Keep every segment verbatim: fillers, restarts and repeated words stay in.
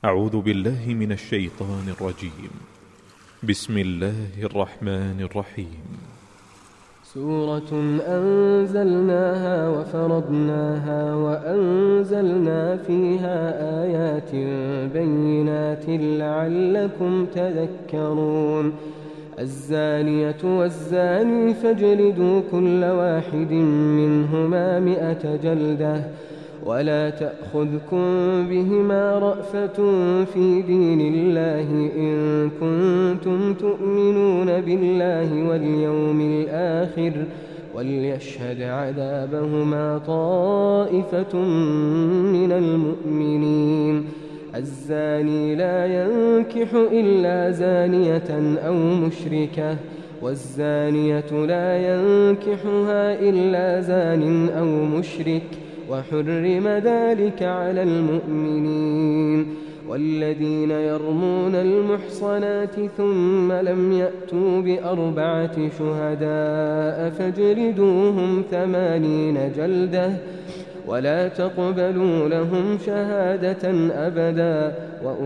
أعوذ بالله من الشيطان الرجيم. بسم الله الرحمن الرحيم. سورة أنزلناها وفرضناها وأنزلنا فيها آيات بينات لعلكم تذكرون. الزانية والزاني فاجلدوا كل واحد منهما مئة جلدة ولا تأخذكم بهما رأفة في دين الله إن كنتم تؤمنون بالله واليوم الآخر وليشهد عذابهما طائفة من المؤمنين. الزاني لا ينكح إلا زانية أو مشركة والزانية لا ينكحها إلا زان أو مشرك وحرم ذلك على المؤمنين. والذين يرمون المحصنات ثم لم يأتوا بأربعة شهداء فاجلدوهم ثمانين جلدة ولا تقبلوا لهم شهادة أبدا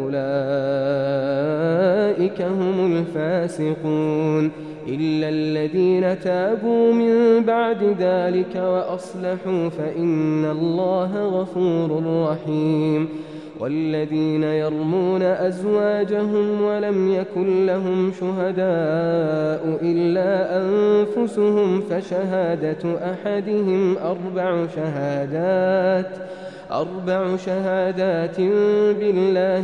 وأولئك هم الفاسقون إلا الذين تابوا من بعد ذلك وأصلحوا فإن الله غفور رحيم. والذين يرمون أزواجهم ولم يكن لهم شهداء إلا أنفسهم فشهادة أحدهم أربع شهادات أربع شهادات بالله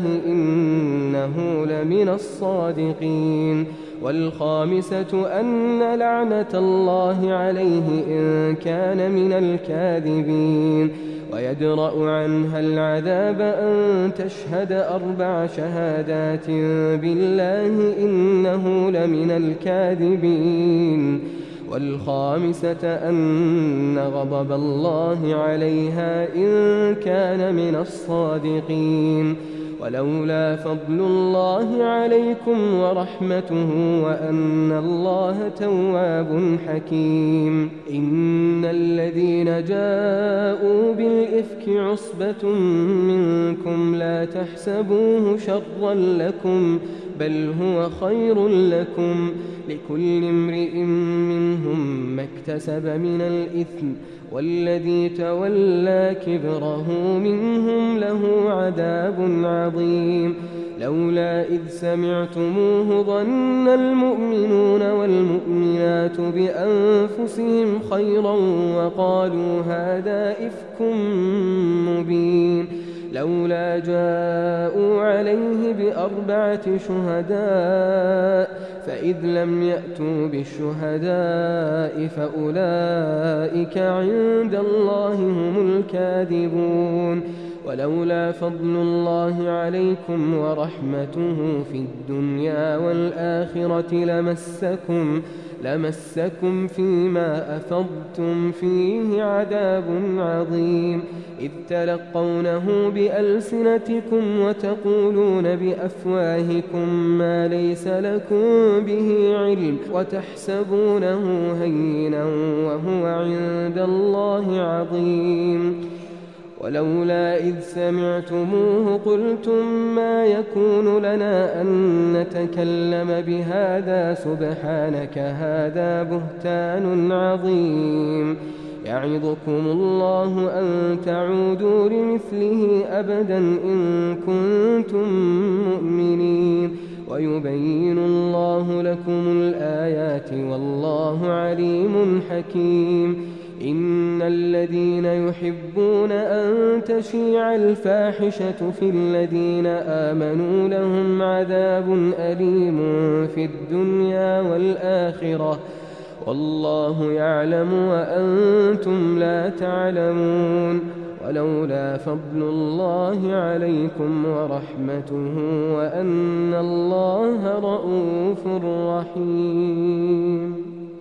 إنه لمن الصادقين. والخامسة أن لعنة الله عليه إن كان من الكاذبين. ويدرأ عنها العذاب أن تشهد أربع شهادات بالله إنه لمن الكاذبين. والخامسة أن غضب الله عليها إن كان من الصادقين. ولولا فضل الله عليكم ورحمته وأن الله تواب حكيم. إن الذين جاءوا بالإفك عصبة منكم لا تحسبوه شرا لكم بل هو خير لكم لكل امرئ منهم ما اكتسب من الإثم والذي تولى كبره منهم له عذاب عظيم. لولا إذ سمعتموه ظن المؤمنون والمؤمنات بأنفسهم خيرا وقالوا هذا إفك مبين. لولا جاءوا عليه بأربعة شهداء فإذ لم يأتوا بالشهداء فأولئك عند الله هم الكاذبون. ولولا فضل الله عليكم ورحمته في الدنيا والآخرة لمسكم لمسكم فيما أفضتم فيه عذاب عظيم. إذ تلقونه بألسنتكم وتقولون بأفواهكم ما ليس لكم به علم وتحسبونه هينا وهو عند الله عظيم. ولولا إذ سمعتموه قلتم ما يكون لنا أن نتكلم بهذا سبحانك هذا بهتان عظيم. يعظكم الله أن تعودوا لمثله أبدا إن كنتم مؤمنين ويبين الله لكم الآيات والله عليم حكيم. إن الذين يحبون أن تشيع الفاحشة في الذين آمنوا لهم عذاب أليم في الدنيا والآخرة والله يعلم وأنتم لا تعلمون. ولولا فضل الله عليكم ورحمته وأن الله رءوف رحيم.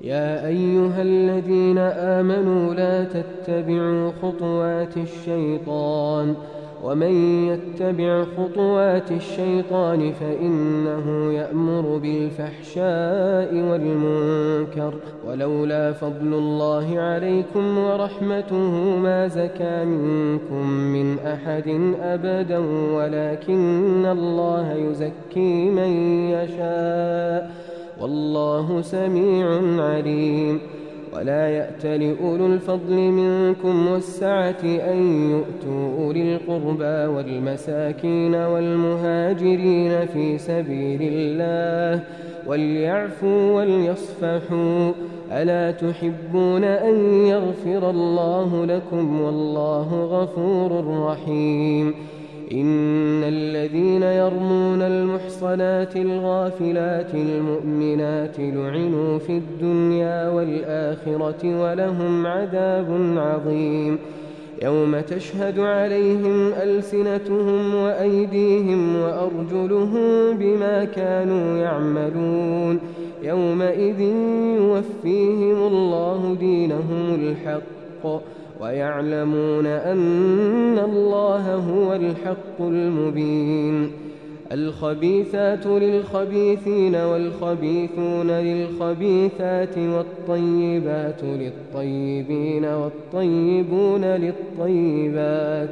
يا أيها الذين آمنوا لا تتبعوا خطوات الشيطان ومن يتبع خطوات الشيطان فإنه يأمر بالفحشاء والمنكر ولولا فضل الله عليكم ورحمته ما زكى منكم من أحد أبدا ولكن الله يزكي من يشاء والله سميع عليم. ولا يأت لأولو الفضل منكم والسعة أن يؤتوا أولي القربى والمساكين والمهاجرين في سبيل الله وليعفوا وليصفحوا ألا تحبون أن يغفر الله لكم والله غفور رحيم. إن الذين يرمون المحصنات الغافلات المؤمنات لعنوا في الدنيا والآخرة ولهم عذاب عظيم يوم تشهد عليهم ألسنتهم وأيديهم وأرجلهم بما كانوا يعملون يومئذ يوفيهم الله دينهم الحق ويعلمون أن الله هو الحق المبين. الخبيثات للخبيثين والخبيثون للخبيثات والطيبات للطيبين والطيبون للطيبات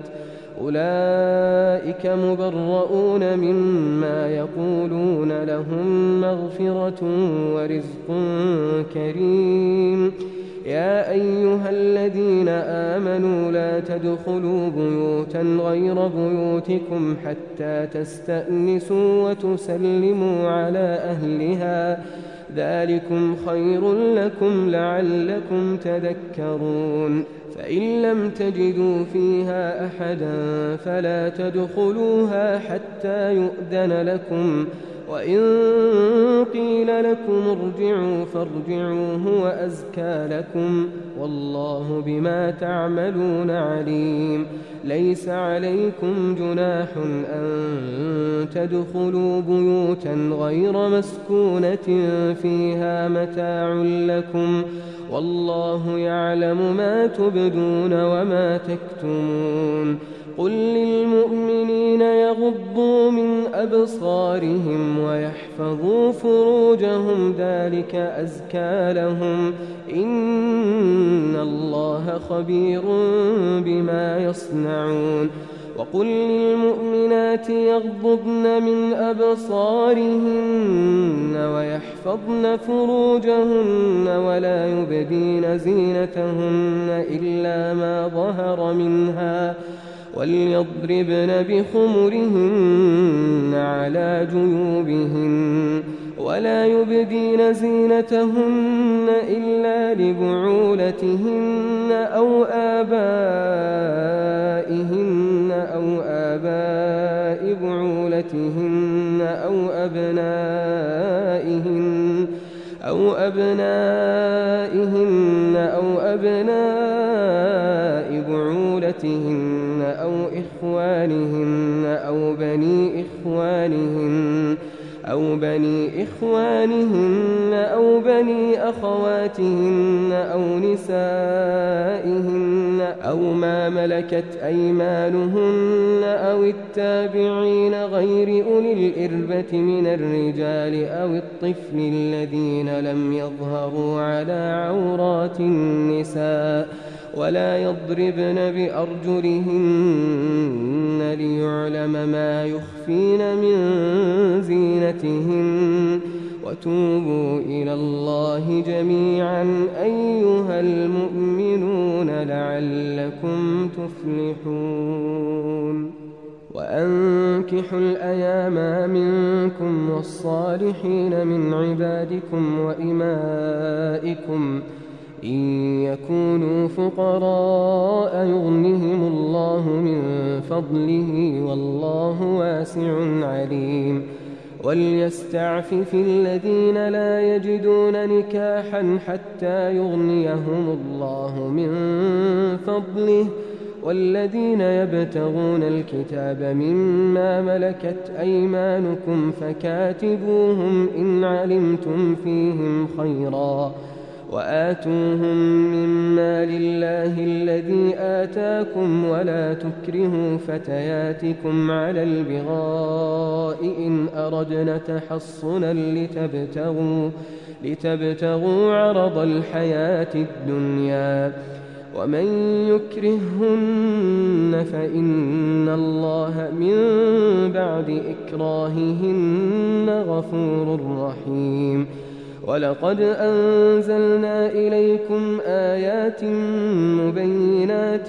أولئك مبرؤون مما يقولون لهم مغفرة ورزق كريم. يا أيها الذين آمنوا لا تدخلوا بيوتا غير بيوتكم حتى تستأنسوا وتسلموا على أهلها ذلكم خير لكم لعلكم تذكرون. فإن لم تجدوا فيها أحدا فلا تدخلوها حتى يؤذن لكم وإن قيل لكم ارجعوا فارجعوا هو أزكى لكم والله بما تعملون عليم. ليس عليكم جناح أن تدخلوا بيوتا غير مسكونة فيها متاع لكم والله يعلم ما تبدون وما تكتمون. قل للمؤمنين يغضوا من أبصارهم ويحفظوا فروجهم ذلك أزكى لهم إن الله خبير بما يصنعون. وقل للمؤمنات يغضضن من أبصارهن ويحفظن فروجهن ولا يبدين زينتهن إلا ما ظهر منها وليضربن بخمرهن على جيوبهن ولا يبدين زينتهن إلا لبعولتهن أو آبائهن أو آباء بعولتهن أو أبنائهن أو أبنائهن أو أبناء بعولتهن أو إخوانهن أو بني إخوانهن أو بني إخوانهن أو بني أخواتهن أو نسائهن أو ما ملكت أيمانهن أو التابعين غير أولي الإربة من الرجال أو الطفل الذين لم يظهروا على عورات النساء ولا يضربن بأرجلهن ليعلم ما يخفين من زينتهن وتوبوا إلى الله جميعا أيها المؤمنون لعلكم تفلحون. وأنكحوا الأيام منكم والصالحين من عبادكم وإمائكم إن يكونوا فقراء يغنهم الله من فضله والله واسع عليم. وليستعفف الذين لا يجدون نكاحا حتى يغنيهم الله من فضله والذين يبتغون الكتاب مما ملكت أيمانكم فكاتبوهم إن علمتم فيهم خيرا وآتوهم مما لله الذي آتاكم ولا تكرهوا فتياتكم على البغاء إن أردنا تحصنا لتبتغوا, لتبتغوا عرض الحياة الدنيا ومن يكرههن فإن الله من بعد إكراههن غفور رحيم. ولقد أنزلنا إليكم آيات مبينات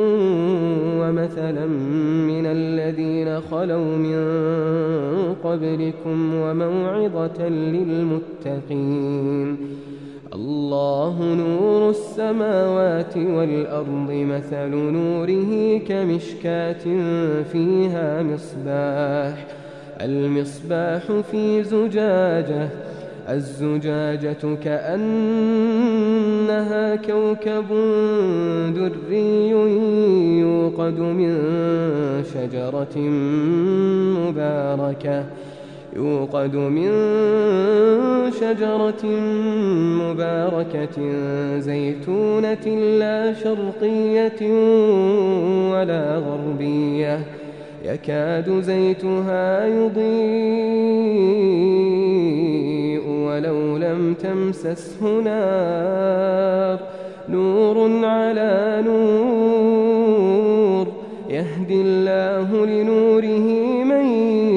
ومثلا من الذين خلوا من قبلكم وموعظة للمتقين. الله نور السماوات والأرض مثل نوره كمشكاة فيها مصباح المصباح في زجاجة الزجاجة كأنها كوكب دري يوقد من شجرة مباركة يوقد من شجرة مباركة زيتونة لا شرقية ولا غربية يكاد زيتها يضيء ولو لم تمسسه نار نور على نور يهدي الله لنوره من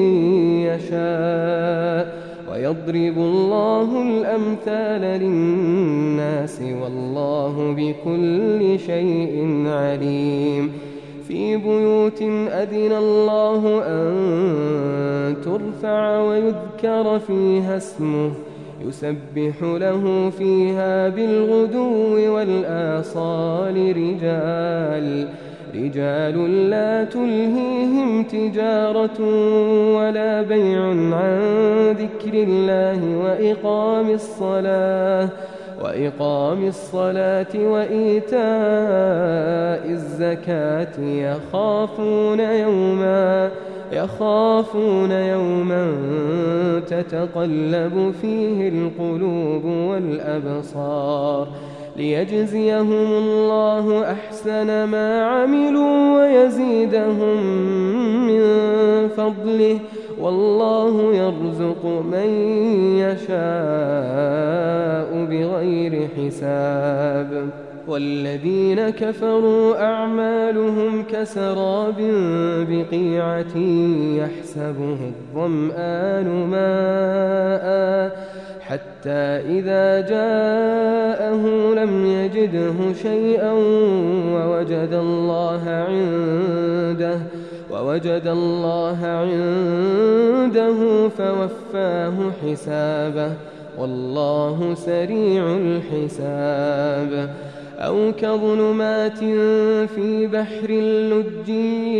يشاء ويضرب الله الأمثال للناس والله بكل شيء عليم. في بيوت أذن الله أن ترفع ويذكر فيها اسمه يسبح له فيها بالغدو والآصال رجال رجال لا تلهيهم تجارة ولا بيع عن ذكر الله وإقام الصلاة وإقام الصلاة وإيتاء الزكاة يخافون يوما يخافون يوما تتقلب فيه القلوب والأبصار ليجزيهم الله أحسن ما عملوا ويزيدهم من فضله والله يرزق من يشاء بغير حساب. والذين كفروا أعمالهم كسراب بقيعة يحسبه الظمآن ماء حتى إذا جاءه لم يجده شيئا ووجد الله عنده ووجد الله عنده فوفاه حسابه والله سريع الحساب. أو كظلمات في بحر اللج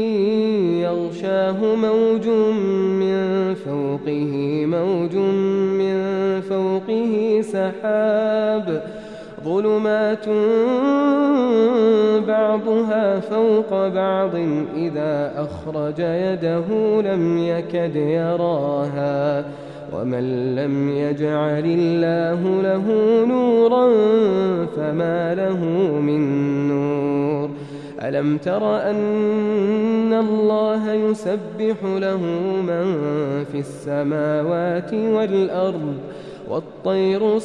يغشاه موج من فوقه موج من فوقه سحاب ظلمات بعضها فوق بعض إذا أخرج يده لم يكد يراها ومن لم يجعل الله له نورا فما له من نور. ألم تر أن الله يسبح له من في السماوات والأرض والطير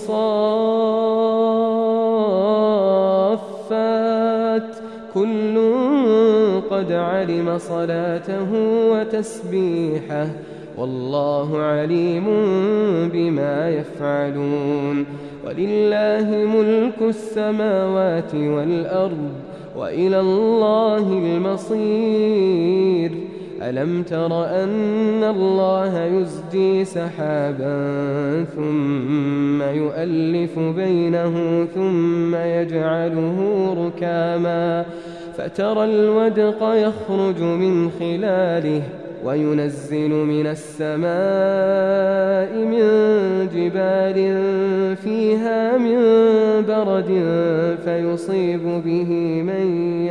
صافات كل قد علم صلاته وتسبيحه والله عليم بما يفعلون. ولله ملك السماوات والأرض وإلى الله المصير. ألم تر أن الله يزجي سحابا ثم يؤلف بينه ثم يجعله ركاما فترى الودق يخرج من خلاله وينزل من السماء من جبال فيها من برد فيصيب به من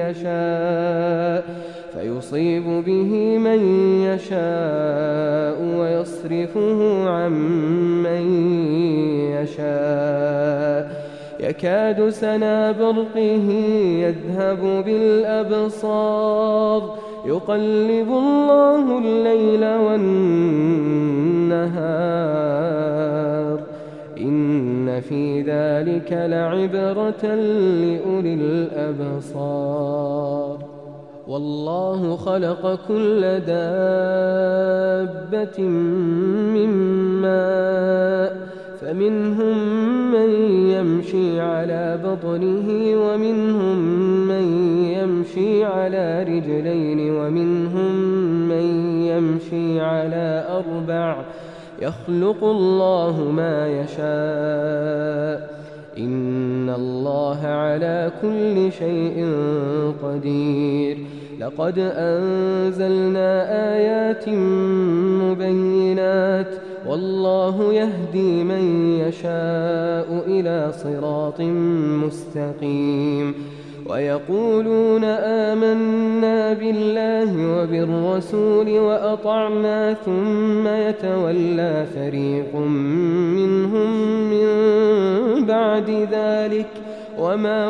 يشاء فيصيب به من يشاء ويصرفه عن من يشاء يكاد سنا برقه يذهب بالأبصار يقلب الله الليل والنهار إن في ذلك لعبرة لأولي الأبصار والله خلق كل دابة من ماء فمنهم من يمشي على بطنه ومنهم من يمشي على رجلين ومنهم من يمشي على أربع يخلق الله ما يشاء إن الله على كل شيء قدير لقد أنزلنا آيات مبينات والله يهدي من يشاء إلى صراط مستقيم ويقولون آمنا بالله وبالرسول وأطعنا ثم يتولى فريق منهم من بعد ذلك وما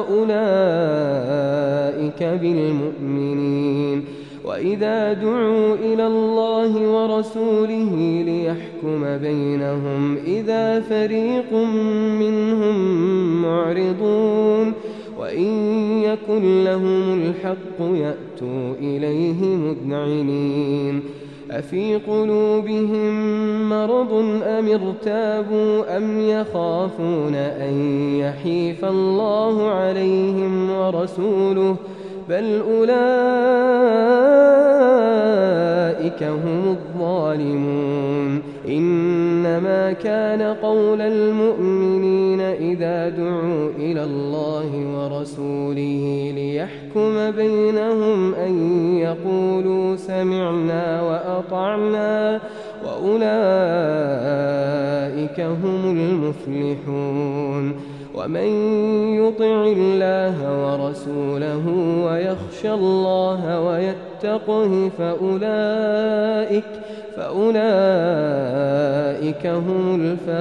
أولئك بالمؤمنين وإذا دعوا إلى الله ورسوله ليحكم بينهم إذا فريق منهم معرضون وإن يكن لهم الحق يأتوا إليه مذعنين أفي قلوبهم مرض أم ارتابوا أم يخافون أن يحيف الله عليهم ورسوله بل أولئك هم الظالمون إنما كان قول المؤمنين إذا دعوا إلى الله ورسوله ليحكم بينهم أن يقولوا سمعنا وأطعنا وأولئك هم المفلحون ومن يطع الله ورسوله ويخشى الله ويتقه فأولئك فأولئك هم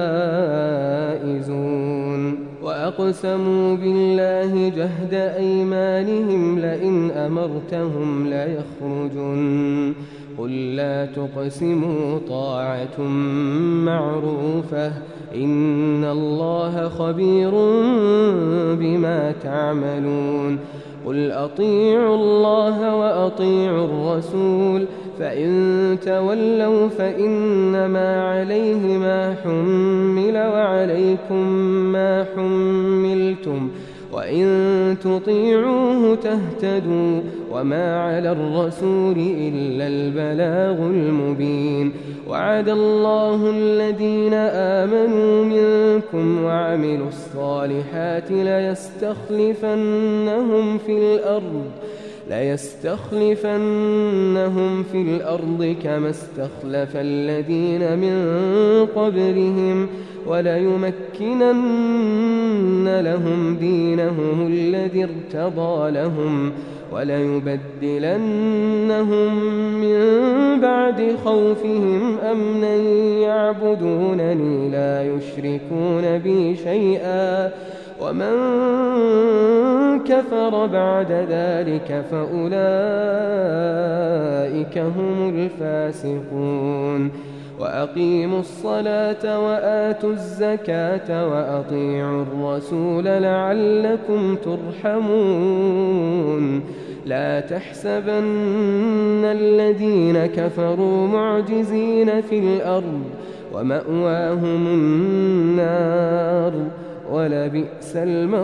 الفائزون وأقسموا بالله جهد أيمانهم لئن أمرتهم ليخرجن قل لا تقسموا طاعة معروفة إن الله خبير بما تعملون قل أطيعوا الله وأطيعوا الرسول فإن تولوا فإنما عليه ما حمل وعليكم ما حملتم وإن تطيعوه تهتدوا وما على الرسول إلا البلاغ المبين وعد الله الذين آمنوا منكم وعملوا الصالحات ليستخلفنهم في الأرض ليستخلفنهم في الأرض كما استخلف الذين من قبلهم وليمكنن لهم دينهم الذي ارتضى لهم وليبدلنهم من بعد خوفهم أمنا يعبدونني لا يشركون بي شيئا ومن كفر بعد ذلك فأولئك هم الفاسقون وأقيموا الصلاة وآتوا الزكاة وأطيعوا الرسول لعلكم ترحمون لا تحسبن الذين كفروا معجزين في الأرض ومأواهم النار ولبئس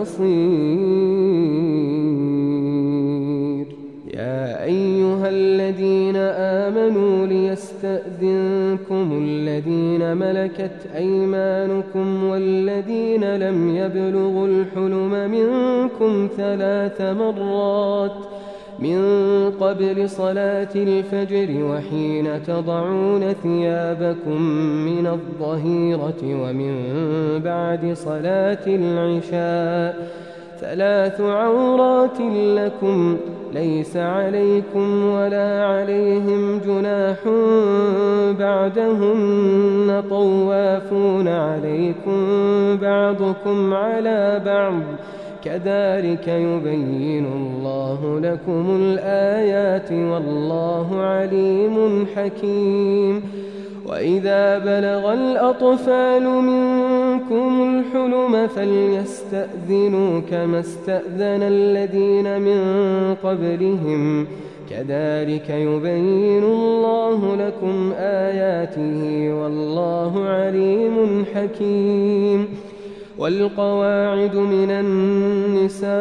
المصير يا أيها الذين آمنوا ليستأذنكم الذين ملكت أيمانكم والذين لم يبلغوا الحلم منكم ثلاث مرات من قبل صلاة الفجر وحين تضعون ثيابكم من الظهيرة ومن بعد صلاة العشاء ثلاث عورات لكم ليس عليكم ولا عليهم جناح بعدهن طوافون عليكم بعضكم على بعض كذلك يبين الله لكم الآيات والله عليم حكيم. وإذا بلغ الأطفال منكم الحلم فليستأذنوا كما استأذن الذين من قبلهم كذلك يبين الله لكم آياته والله عليم حكيم. والقواعد من النساء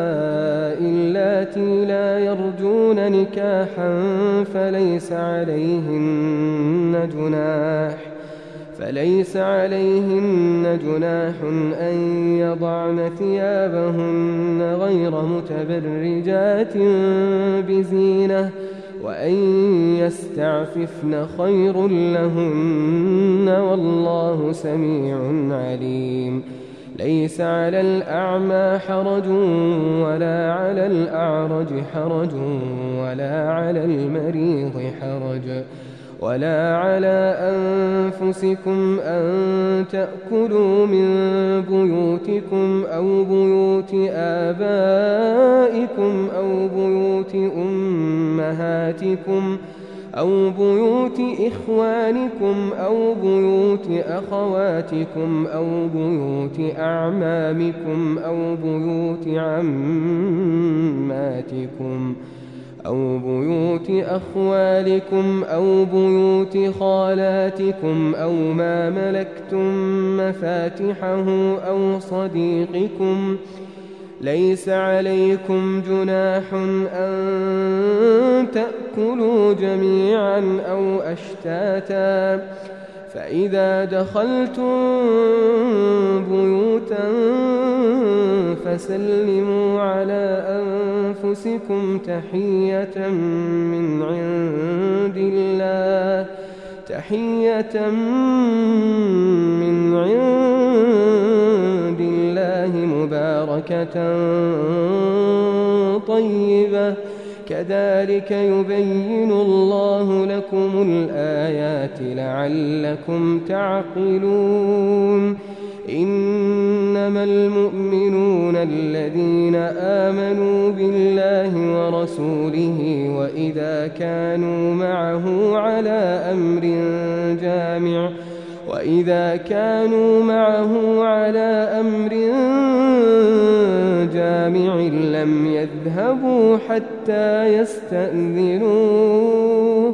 اللاتي لا يرجون نكاحا فليس عليهن جناح فليس عليهن جناح أن يضعن ثيابهن غير متبرجات بزينة وأن يستعففن خير لهن والله سميع عليم. ليس على الأعمى حرج ولا على الأعرج حرج ولا على المريض حرج ولا على أنفسكم أن تأكلوا من بيوتكم أو بيوت آبائكم أو بيوت أمهاتكم أو بيوت إخوانكم أو بيوت أخواتكم أو بيوت أعمامكم أو بيوت عماتكم أو بيوت أخوالكم أو بيوت خالاتكم أو ما ملكتم مفاتحه أو صديقكم. ليس عليكم جناح أن تأكلوا جميعا أو أشتاتا فإذا دخلتم بيوتا فسلموا على أنفسكم تحية من عند الله تحية من عند الله مباركة طيبة كذلك يبين الله لكم الآيات لعلكم تعقلون. إنما المؤمنون الذين آمنوا بالله ورسوله وإذا كانوا معه على أمر جامع وإذا كانوا معه على أمر جامع لم يذهبوا حتى يستأذنوه.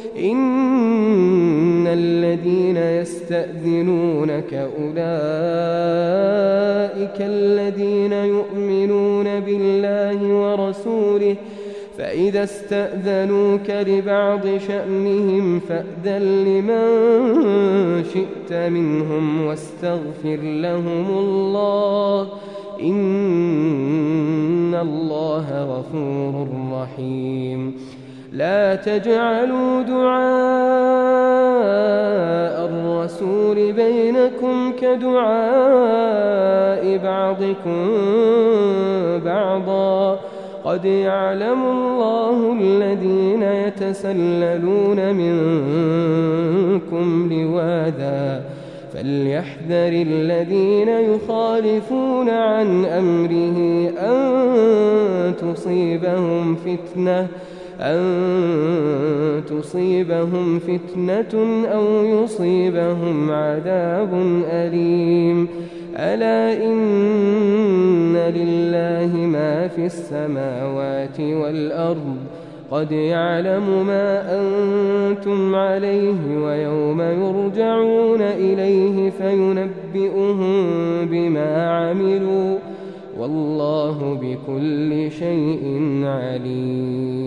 إن الذين يستأذنونك أولئك الذين يؤمنون بالله ورسوله فإذا استأذنوك لبعض شأنهم فأذن لمن شئت منهم واستغفر لهم الله إن الله غفور رحيم. لا تجعلوا دعاء الرسول بينكم كدعاء بعضكم بعضا قد يعلم الله الذين يتسللون منكم لواذا فليحذر الذين يخالفون عن أمره أن تصيبهم فتنة أن تصيبهم فتنة أو يصيبهم عذاب أليم. ألا إن لله ما في السماوات والأرض قد يعلم ما أنتم عليه ويوم يرجعون إليه فينبئهم بما عملوا والله بكل شيء عليم.